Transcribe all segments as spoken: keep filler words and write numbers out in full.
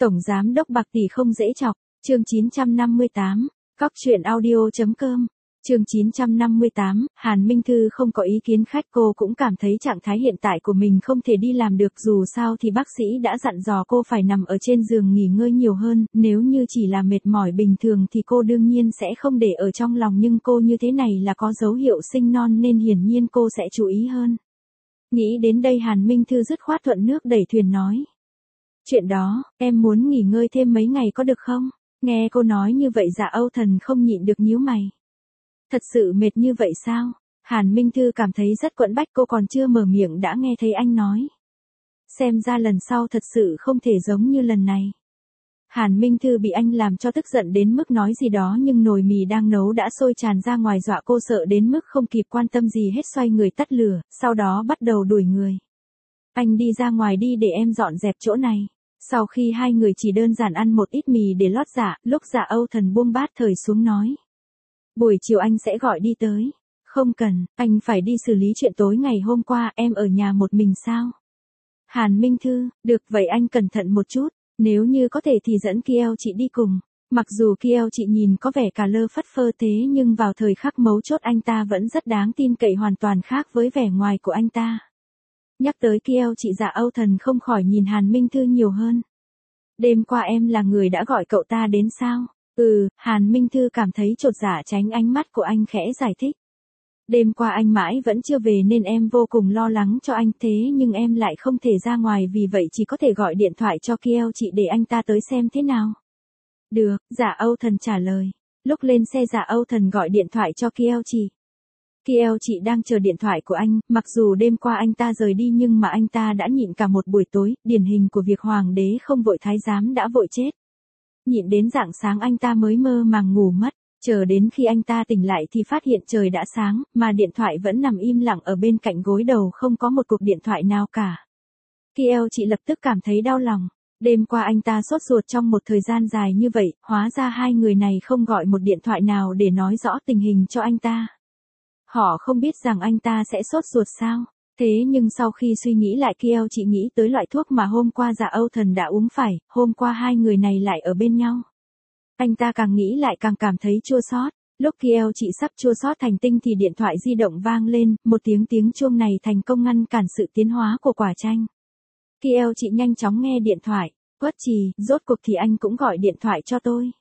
Tổng giám đốc bạc tỷ không dễ chọc, chương chín trăm năm mươi tám, cóc truyện audio.com. Chương chín trăm năm mươi tám, Hàn Minh Thư không có ý kiến khách, cô cũng cảm thấy trạng thái hiện tại của mình không thể đi làm được, dù sao thì bác sĩ đã dặn dò cô phải nằm ở trên giường nghỉ ngơi nhiều hơn, nếu như chỉ là mệt mỏi bình thường thì cô đương nhiên sẽ không để ở trong lòng, nhưng cô như thế này là có dấu hiệu sinh non nên hiển nhiên cô sẽ chú ý hơn. Nghĩ đến đây Hàn Minh Thư dứt khoát thuận nước đẩy thuyền nói. Chuyện đó, em muốn nghỉ ngơi thêm mấy ngày có được không? Nghe cô nói như vậy Dạ Âu Thần không nhịn được nhíu mày. Thật sự mệt như vậy sao? Hàn Minh Thư cảm thấy rất quẫn bách, cô còn chưa mở miệng đã nghe thấy anh nói. Xem ra lần sau thật sự không thể giống như lần này. Hàn Minh Thư bị anh làm cho tức giận đến mức nói gì đó, nhưng nồi mì đang nấu đã sôi tràn ra ngoài, dọa cô sợ đến mức không kịp quan tâm gì hết, xoay người tắt lửa, sau đó bắt đầu đuổi người. Anh đi ra ngoài đi để em dọn dẹp chỗ này. Sau khi hai người chỉ đơn giản ăn một ít mì để lót dạ, lúc Dạ Âu Thần buông bát thời xuống nói. Buổi chiều anh sẽ gọi đi tới. Không cần, anh phải đi xử lý chuyện tối ngày hôm qua, em ở nhà một mình sao? Hàn Minh Thư, được vậy anh cẩn thận một chút, nếu như có thể thì dẫn Kieo chị đi cùng. Mặc dù Kieo chị nhìn có vẻ cà lơ phất phơ thế nhưng vào thời khắc mấu chốt anh ta vẫn rất đáng tin cậy, hoàn toàn khác với vẻ ngoài của anh ta. Nhắc tới Kieo chị, Dạ Âu Thần không khỏi nhìn Hàn Minh Thư nhiều hơn. Đêm qua em là người đã gọi cậu ta đến sao? Ừ, Hàn Minh Thư cảm thấy chột dạ tránh ánh mắt của anh, khẽ giải thích. Đêm qua anh mãi vẫn chưa về nên em vô cùng lo lắng cho anh, thế nhưng em lại không thể ra ngoài, vì vậy chỉ có thể gọi điện thoại cho Kieo chị để anh ta tới xem thế nào. Được, Dạ Âu Thần trả lời. Lúc lên xe Dạ Âu Thần gọi điện thoại cho Kieo chị. Kieo chị đang chờ điện thoại của anh, mặc dù đêm qua anh ta rời đi nhưng mà anh ta đã nhịn cả một buổi tối, điển hình của việc hoàng đế không vội thái giám đã vội chết. Nhịn đến rạng sáng anh ta mới mơ màng ngủ mất, chờ đến khi anh ta tỉnh lại thì phát hiện trời đã sáng, mà điện thoại vẫn nằm im lặng ở bên cạnh gối đầu, không có một cuộc điện thoại nào cả. Kieo chị lập tức cảm thấy đau lòng, đêm qua anh ta sốt ruột trong một thời gian dài như vậy, hóa ra hai người này không gọi một điện thoại nào để nói rõ tình hình cho anh ta. Họ không biết rằng anh ta sẽ sốt ruột sao? Thế nhưng sau khi suy nghĩ lại, Kieo chị nghĩ tới loại thuốc mà hôm qua Dạ Âu Thần đã uống phải, hôm qua hai người này lại ở bên nhau. Anh ta càng nghĩ lại càng cảm thấy chua xót. Lúc Kieo chị sắp chua xót thành tinh thì điện thoại di động vang lên, một tiếng tiếng chuông này thành công ngăn cản sự tiến hóa của quả chanh. Kieo chị nhanh chóng nghe điện thoại. Quất Trì, rốt cuộc thì anh cũng gọi điện thoại cho tôi.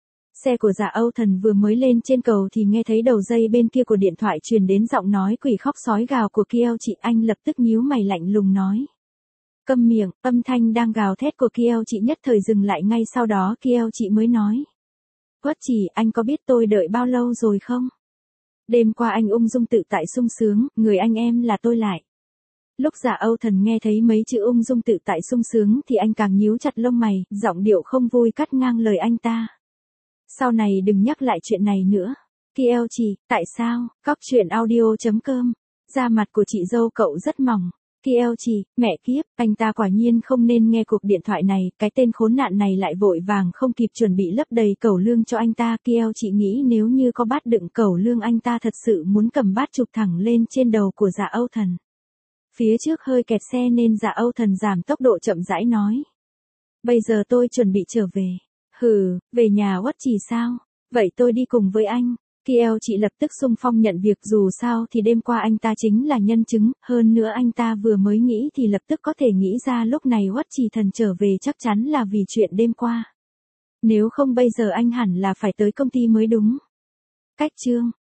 Xe của Dạ Âu Thần vừa mới lên trên cầu thì nghe thấy đầu dây bên kia của điện thoại truyền đến giọng nói quỷ khóc sói gào của Kieo chị, anh lập tức nhíu mày lạnh lùng nói. Câm miệng, âm thanh đang gào thét của Kieo chị nhất thời dừng lại, ngay sau đó Kieo chị mới nói. Quất Trì, anh có biết tôi đợi bao lâu rồi không? Đêm qua anh ung dung tự tại sung sướng, người anh em là tôi lại. Lúc Dạ Âu Thần nghe thấy mấy chữ ung dung tự tại sung sướng thì anh càng nhíu chặt lông mày, giọng điệu không vui cắt ngang lời anh ta. Sau này đừng nhắc lại chuyện này nữa. Kieo chị, tại sao? Cóc truyện audio.com. Da mặt của chị dâu cậu rất mỏng. Kieo chị, mẹ kiếp, anh ta quả nhiên không nên nghe cuộc điện thoại này, cái tên khốn nạn này lại vội vàng không kịp chuẩn bị lấp đầy cẩu lương cho anh ta. Kieo chị nghĩ nếu như có bát đựng cẩu lương anh ta thật sự muốn cầm bát chụp thẳng lên trên đầu của Dạ Âu Thần. Phía trước hơi kẹt xe nên Dạ Âu Thần giảm tốc độ chậm rãi nói. Bây giờ tôi chuẩn bị trở về. Hừ, về nhà Quất Trì sao? Vậy tôi đi cùng với anh. Kieo chị lập tức xung phong nhận việc, dù sao thì đêm qua anh ta chính là nhân chứng, hơn nữa anh ta vừa mới nghĩ thì lập tức có thể nghĩ ra lúc này Quất Trì Thần trở về chắc chắn là vì chuyện đêm qua. Nếu không bây giờ anh hẳn là phải tới công ty mới đúng. Cách chương